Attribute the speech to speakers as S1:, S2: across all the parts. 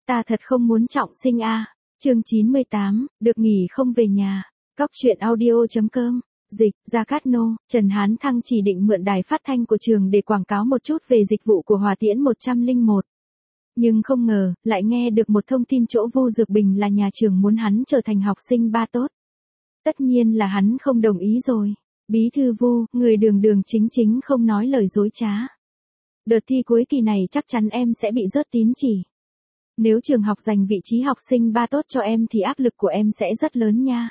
S1: Ta thật không muốn trọng sinh a. Chương 98, được nghỉ không về nhà. Cóc truyện audio.com. Dịch, Gia Cát Nô, Trần Hán Thăng chỉ định mượn đài phát thanh của trường để quảng cáo một chút về dịch vụ của Hòa Tiễn 101. Nhưng không ngờ, lại nghe được một thông tin chỗ Vu Dược Bình là nhà trường muốn hắn trở thành học sinh ba tốt. Tất nhiên là hắn không đồng ý rồi. Bí thư Vu, người đường đường chính chính không nói lời dối trá. Đợt thi cuối kỳ này chắc chắn em sẽ bị rớt tín chỉ. Nếu trường học dành vị trí học sinh ba tốt cho em thì áp lực của em sẽ rất lớn nha.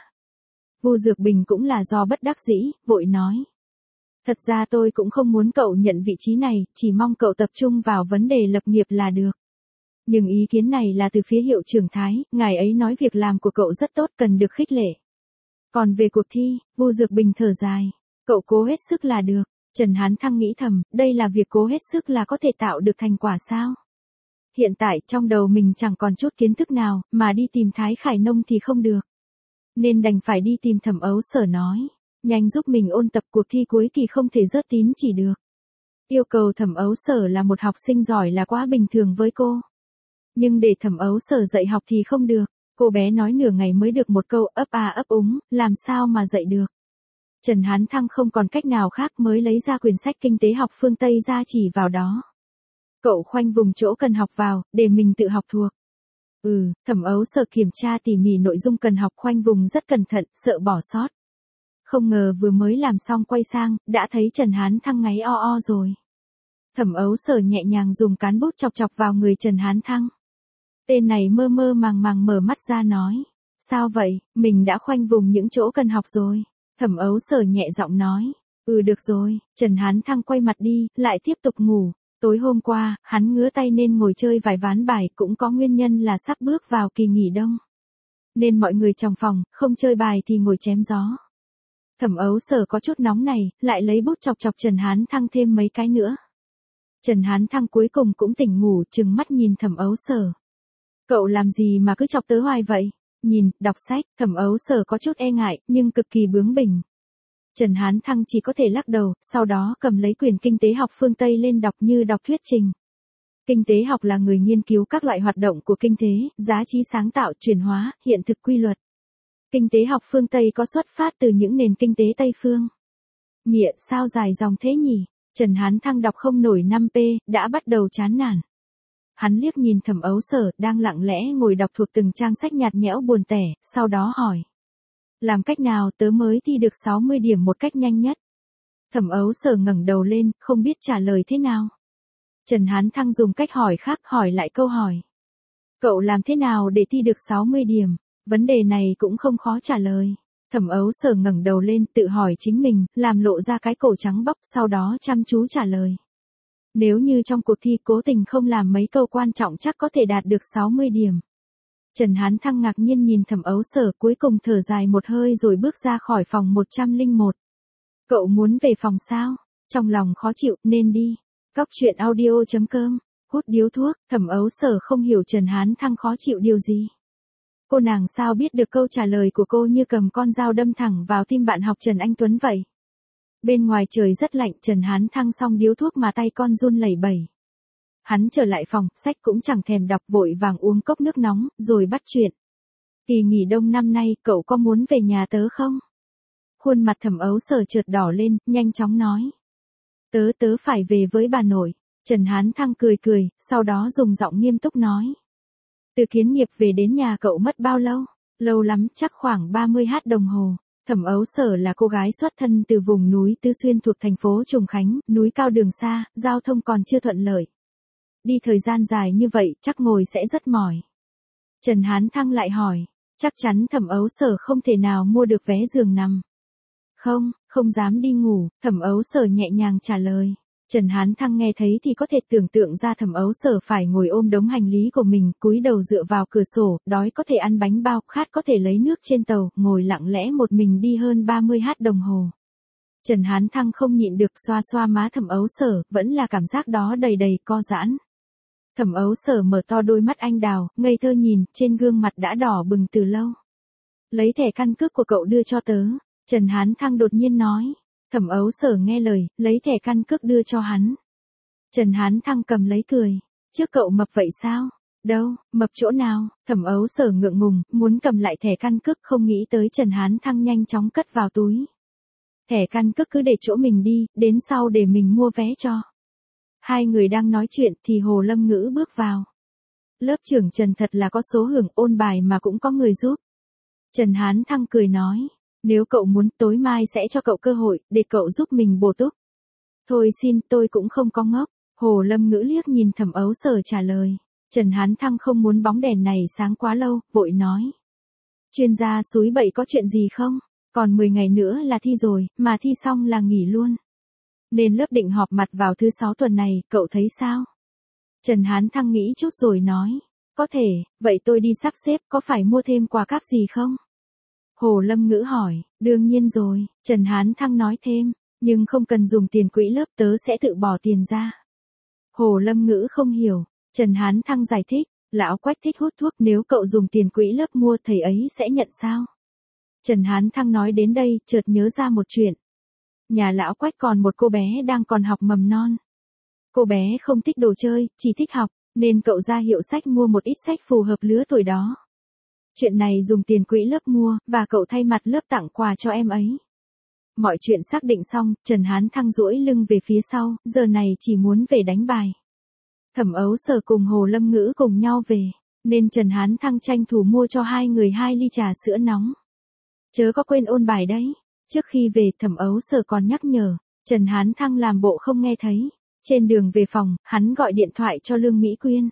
S1: Vu Dược Bình cũng là do bất đắc dĩ, vội nói. Thật ra tôi cũng không muốn cậu nhận vị trí này, chỉ mong cậu tập trung vào vấn đề lập nghiệp là được. Nhưng ý kiến này là từ phía hiệu trưởng Thái, ngài ấy nói việc làm của cậu rất tốt cần được khích lệ. Còn về cuộc thi, Vu Dược Bình thở dài. Cậu cố hết sức là được. Trần Hán Thăng nghĩ thầm, đây là việc cố hết sức là có thể tạo được thành quả sao? Hiện tại trong đầu mình chẳng còn chút kiến thức nào, mà đi tìm Thái Khải Nông thì không được. Nên đành phải đi tìm Thẩm Ấu Sở nói. Nhanh giúp mình ôn tập, cuộc thi cuối kỳ không thể rớt tín chỉ được. Yêu cầu Thẩm Ấu Sở là một học sinh giỏi là quá bình thường với cô. Nhưng để Thẩm Ấu Sở dạy học thì không được. Cô bé nói nửa ngày mới được một câu ấp a ấp úng, làm sao mà dạy được. Trần Hán Thăng không còn cách nào khác mới lấy ra quyển sách kinh tế học phương Tây ra chỉ vào đó. Cậu khoanh vùng chỗ cần học vào, để mình tự học thuộc. Thẩm Ấu Sở kiểm tra tỉ mỉ nội dung cần học, khoanh vùng rất cẩn thận, sợ bỏ sót. Không ngờ vừa mới làm xong quay sang, đã thấy Trần Hán Thăng ngáy o o rồi. Thẩm Ấu Sở nhẹ nhàng dùng cán bút chọc chọc vào người Trần Hán Thăng. Tên này mơ mơ màng màng mở mắt ra nói. Sao vậy, mình đã khoanh vùng những chỗ cần học rồi. Thẩm Ấu Sở nhẹ giọng nói. Được rồi, Trần Hán Thăng quay mặt đi, lại tiếp tục ngủ. Tối hôm qua, hắn ngứa tay nên ngồi chơi vài ván bài, cũng có nguyên nhân là sắp bước vào kỳ nghỉ đông. Nên mọi người trong phòng, không chơi bài thì ngồi chém gió. Thẩm Ấu Sở có chút nóng này, lại lấy bút chọc chọc Trần Hán Thăng thêm mấy cái nữa. Trần Hán Thăng cuối cùng cũng tỉnh ngủ, trừng mắt nhìn Thẩm Ấu Sở. Cậu làm gì mà cứ chọc tớ hoài vậy? Nhìn, đọc sách, Thẩm Ấu Sở có chút e ngại, nhưng cực kỳ bướng bỉnh. Trần Hán Thăng chỉ có thể lắc đầu, sau đó cầm lấy quyển kinh tế học phương Tây lên đọc như đọc thuyết trình. Kinh tế học là người nghiên cứu các loại hoạt động của kinh tế, giá trị sáng tạo, chuyển hóa, hiện thực quy luật. Kinh tế học phương Tây có xuất phát từ những nền kinh tế Tây phương. Mịa, sao dài dòng thế nhỉ? Trần Hán Thăng đọc không nổi 5p, đã bắt đầu chán nản. Hắn liếc nhìn Thẩm Ấu Sở, đang lặng lẽ ngồi đọc thuộc từng trang sách nhạt nhẽo buồn tẻ, sau đó hỏi. Làm cách nào tớ mới thi được 60 điểm một cách nhanh nhất? Thẩm Ấu Sở ngẩng đầu lên, không biết trả lời thế nào. Trần Hán Thăng dùng cách hỏi khác hỏi lại câu hỏi. Cậu làm thế nào để thi được 60 điểm? Vấn đề này cũng không khó trả lời. Thẩm Ấu Sở ngẩng đầu lên, tự hỏi chính mình, làm lộ ra cái cổ trắng bóc, sau đó chăm chú trả lời. Nếu như trong cuộc thi cố tình không làm mấy câu quan trọng chắc có thể đạt được 60 điểm. Trần Hán Thăng ngạc nhiên nhìn Thẩm Ấu Sở, cuối cùng thở dài một hơi rồi bước ra khỏi phòng 101. Cậu muốn về phòng sao? Trong lòng khó chịu, nên đi. Cóc truyện audio.com. Hút điếu thuốc, Thẩm Ấu Sở không hiểu Trần Hán Thăng khó chịu điều gì. Cô nàng sao biết được câu trả lời của cô như cầm con dao đâm thẳng vào tim bạn học Trần Anh Tuấn vậy. Bên ngoài trời rất lạnh, Trần Hán Thăng xong điếu thuốc mà tay con run lẩy bẩy. Hắn trở lại phòng, sách cũng chẳng thèm đọc, vội vàng uống cốc nước nóng, rồi bắt chuyện. Kỳ nghỉ đông năm nay, cậu có muốn về nhà tớ không? Khuôn mặt Thẩm Ấu Sở chợt đỏ lên, nhanh chóng nói. Tớ phải về với bà nội. Trần Hán Thăng cười cười, sau đó dùng giọng nghiêm túc nói. Từ Kiến Nghiệp về đến nhà cậu mất bao lâu? Lâu lắm, chắc khoảng 30h đồng hồ. Thẩm Ấu Sở là cô gái xuất thân từ vùng núi Tứ Xuyên thuộc thành phố Trùng Khánh, núi cao đường xa, giao thông còn chưa thuận lợi. Đi thời gian dài như vậy, chắc ngồi sẽ rất mỏi. Trần Hán Thăng lại hỏi, chắc chắn Thẩm Ấu Sở không thể nào mua được vé giường nằm. Không dám đi ngủ, Thẩm Ấu Sở nhẹ nhàng trả lời. Trần Hán Thăng nghe thấy thì có thể tưởng tượng ra Thẩm Ấu Sở phải ngồi ôm đống hành lý của mình, cúi đầu dựa vào cửa sổ, đói có thể ăn bánh bao, khát có thể lấy nước trên tàu, ngồi lặng lẽ một mình đi hơn 30h đồng hồ. Trần Hán Thăng không nhịn được xoa xoa má Thẩm Ấu Sở, vẫn là cảm giác đó đầy đầy co giãn. Thẩm Ấu Sở mở to đôi mắt anh đào, ngây thơ nhìn, trên gương mặt đã đỏ bừng từ lâu. Lấy thẻ căn cước của cậu đưa cho tớ. Trần Hán Thăng đột nhiên nói. Thẩm Ấu Sở nghe lời, lấy thẻ căn cước đưa cho hắn. Trần Hán Thăng cầm lấy cười. Trước cậu mập vậy sao? Đâu, mập chỗ nào, Thẩm Ấu Sở ngượng ngùng, muốn cầm lại thẻ căn cước không nghĩ tới Trần Hán Thăng nhanh chóng cất vào túi. Thẻ căn cước cứ để chỗ mình đi, đến sau để mình mua vé cho. Hai người đang nói chuyện thì Hồ Lâm Ngữ bước vào. Lớp trưởng Trần thật là có số hưởng, ôn bài mà cũng có người giúp. Trần Hán Thăng cười nói, nếu cậu muốn tối mai sẽ cho cậu cơ hội, để cậu giúp mình bổ túc. Thôi xin, tôi cũng không có ngốc. Hồ Lâm Ngữ liếc nhìn Thẩm Ấu Sở trả lời. Trần Hán Thăng không muốn bóng đèn này sáng quá lâu, vội nói. Chuyên gia súi bậy có chuyện gì không? Còn 10 ngày nữa là thi rồi, mà thi xong là nghỉ luôn. Nên lớp định họp mặt vào thứ 6 tuần này, cậu thấy sao? Trần Hán Thăng nghĩ chút rồi nói. Có thể, vậy tôi đi sắp xếp, có phải mua thêm quà cáp gì không? Hồ Lâm Ngữ hỏi, đương nhiên rồi, Trần Hán Thăng nói thêm, nhưng không cần dùng tiền quỹ lớp, tớ sẽ tự bỏ tiền ra. Hồ Lâm Ngữ không hiểu, Trần Hán Thăng giải thích, lão Quách thích hút thuốc, nếu cậu dùng tiền quỹ lớp mua thầy ấy sẽ nhận sao? Trần Hán Thăng nói đến đây, chợt nhớ ra một chuyện. Nhà lão Quách còn một cô bé đang còn học mầm non. Cô bé không thích đồ chơi, chỉ thích học, nên cậu ra hiệu sách mua một ít sách phù hợp lứa tuổi đó. Chuyện này dùng tiền quỹ lớp mua, và cậu thay mặt lớp tặng quà cho em ấy. Mọi chuyện xác định xong, Trần Hán Thăng duỗi lưng về phía sau, giờ này chỉ muốn về đánh bài. Thẩm Ấu Sở cùng Hồ Lâm Ngữ cùng nhau về, nên Trần Hán Thăng tranh thủ mua cho hai người 2 ly trà sữa nóng. Chớ có quên ôn bài đấy. Trước khi về, Thẩm Ấu Sở còn nhắc nhở, Trần Hán Thăng làm bộ không nghe thấy. Trên đường về phòng, hắn gọi điện thoại cho Lương Mỹ Quyên.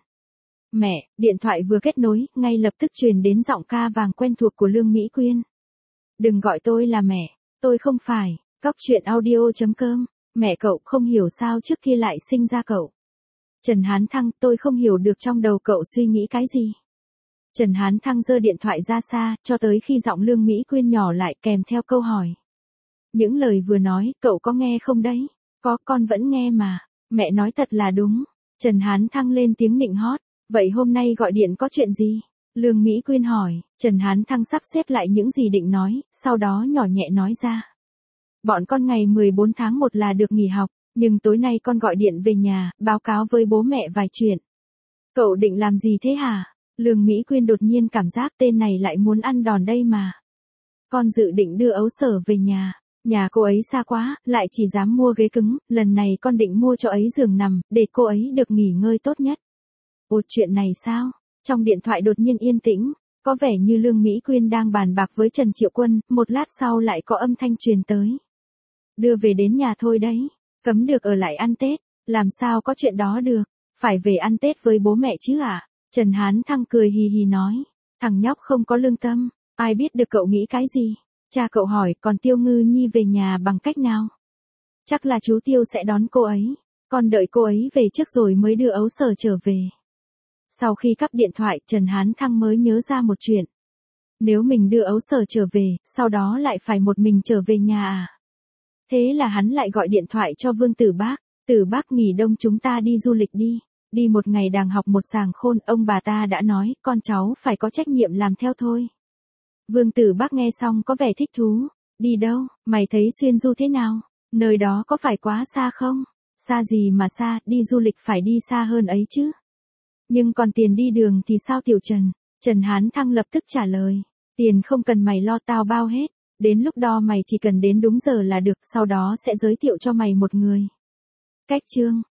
S1: Mẹ, điện thoại vừa kết nối, ngay lập tức truyền đến giọng ca vàng quen thuộc của Lương Mỹ Quyên. Đừng gọi tôi là mẹ, tôi không phải. Cóc truyện audio.com. Mẹ cậu không hiểu sao trước kia lại sinh ra cậu. Trần Hán Thăng, tôi không hiểu được trong đầu cậu suy nghĩ cái gì. Trần Hán Thăng giơ điện thoại ra xa, cho tới khi giọng Lương Mỹ Quyên nhỏ lại kèm theo câu hỏi. Những lời vừa nói, cậu có nghe không đấy? Có, con vẫn nghe mà. Mẹ nói thật là đúng. Trần Hán Thăng lên tiếng nịnh hót. Vậy hôm nay gọi điện có chuyện gì? Lương Mỹ Quyên hỏi. Trần Hán Thăng sắp xếp lại những gì định nói, sau đó nhỏ nhẹ nói ra. Bọn con ngày 14 tháng 1 là được nghỉ học, nhưng tối nay con gọi điện về nhà, báo cáo với bố mẹ vài chuyện. Cậu định làm gì thế hả? Lương Mỹ Quyên đột nhiên cảm giác tên này lại muốn ăn đòn đây mà. Con dự định đưa Ấu Sở về nhà. Nhà cô ấy xa quá, lại chỉ dám mua ghế cứng, lần này con định mua cho ấy giường nằm, để cô ấy được nghỉ ngơi tốt nhất. Ồ, chuyện này sao? Trong điện thoại đột nhiên yên tĩnh, có vẻ như Lương Mỹ Quyên đang bàn bạc với Trần Triệu Quân, một lát sau lại có âm thanh truyền tới. Đưa về đến nhà thôi đấy, cấm được ở lại ăn Tết, làm sao có chuyện đó được, phải về ăn Tết với bố mẹ chứ à? Trần Hán Thăng cười hì hì nói, thằng nhóc không có lương tâm, ai biết được cậu nghĩ cái gì? Cha cậu hỏi, còn Tiêu Ngư Nhi về nhà bằng cách nào? Chắc là chú Tiêu sẽ đón cô ấy, con đợi cô ấy về trước rồi mới đưa Ấu Sở trở về. Sau khi cắp điện thoại, Trần Hán Thăng mới nhớ ra một chuyện. Nếu mình đưa Ấu Sở trở về, sau đó lại phải một mình trở về nhà à? Thế là hắn lại gọi điện thoại cho Vương Tử Bác. Tử Bác, nghỉ đông chúng ta đi du lịch đi. Đi một ngày đàng học một sàng khôn, ông bà ta đã nói, con cháu phải có trách nhiệm làm theo thôi. Vương Tử Bác nghe xong có vẻ thích thú. Đi đâu, mày thấy Xuyên Du thế nào? Nơi đó có phải quá xa không? Xa gì mà xa, đi du lịch phải đi xa hơn ấy chứ. Nhưng còn tiền đi đường thì sao Tiểu Trần? Trần Hán Thăng lập tức trả lời. Tiền không cần mày lo, tao bao hết. Đến lúc đó mày chỉ cần đến đúng giờ là được, sau đó sẽ giới thiệu cho mày một người. Cách chương.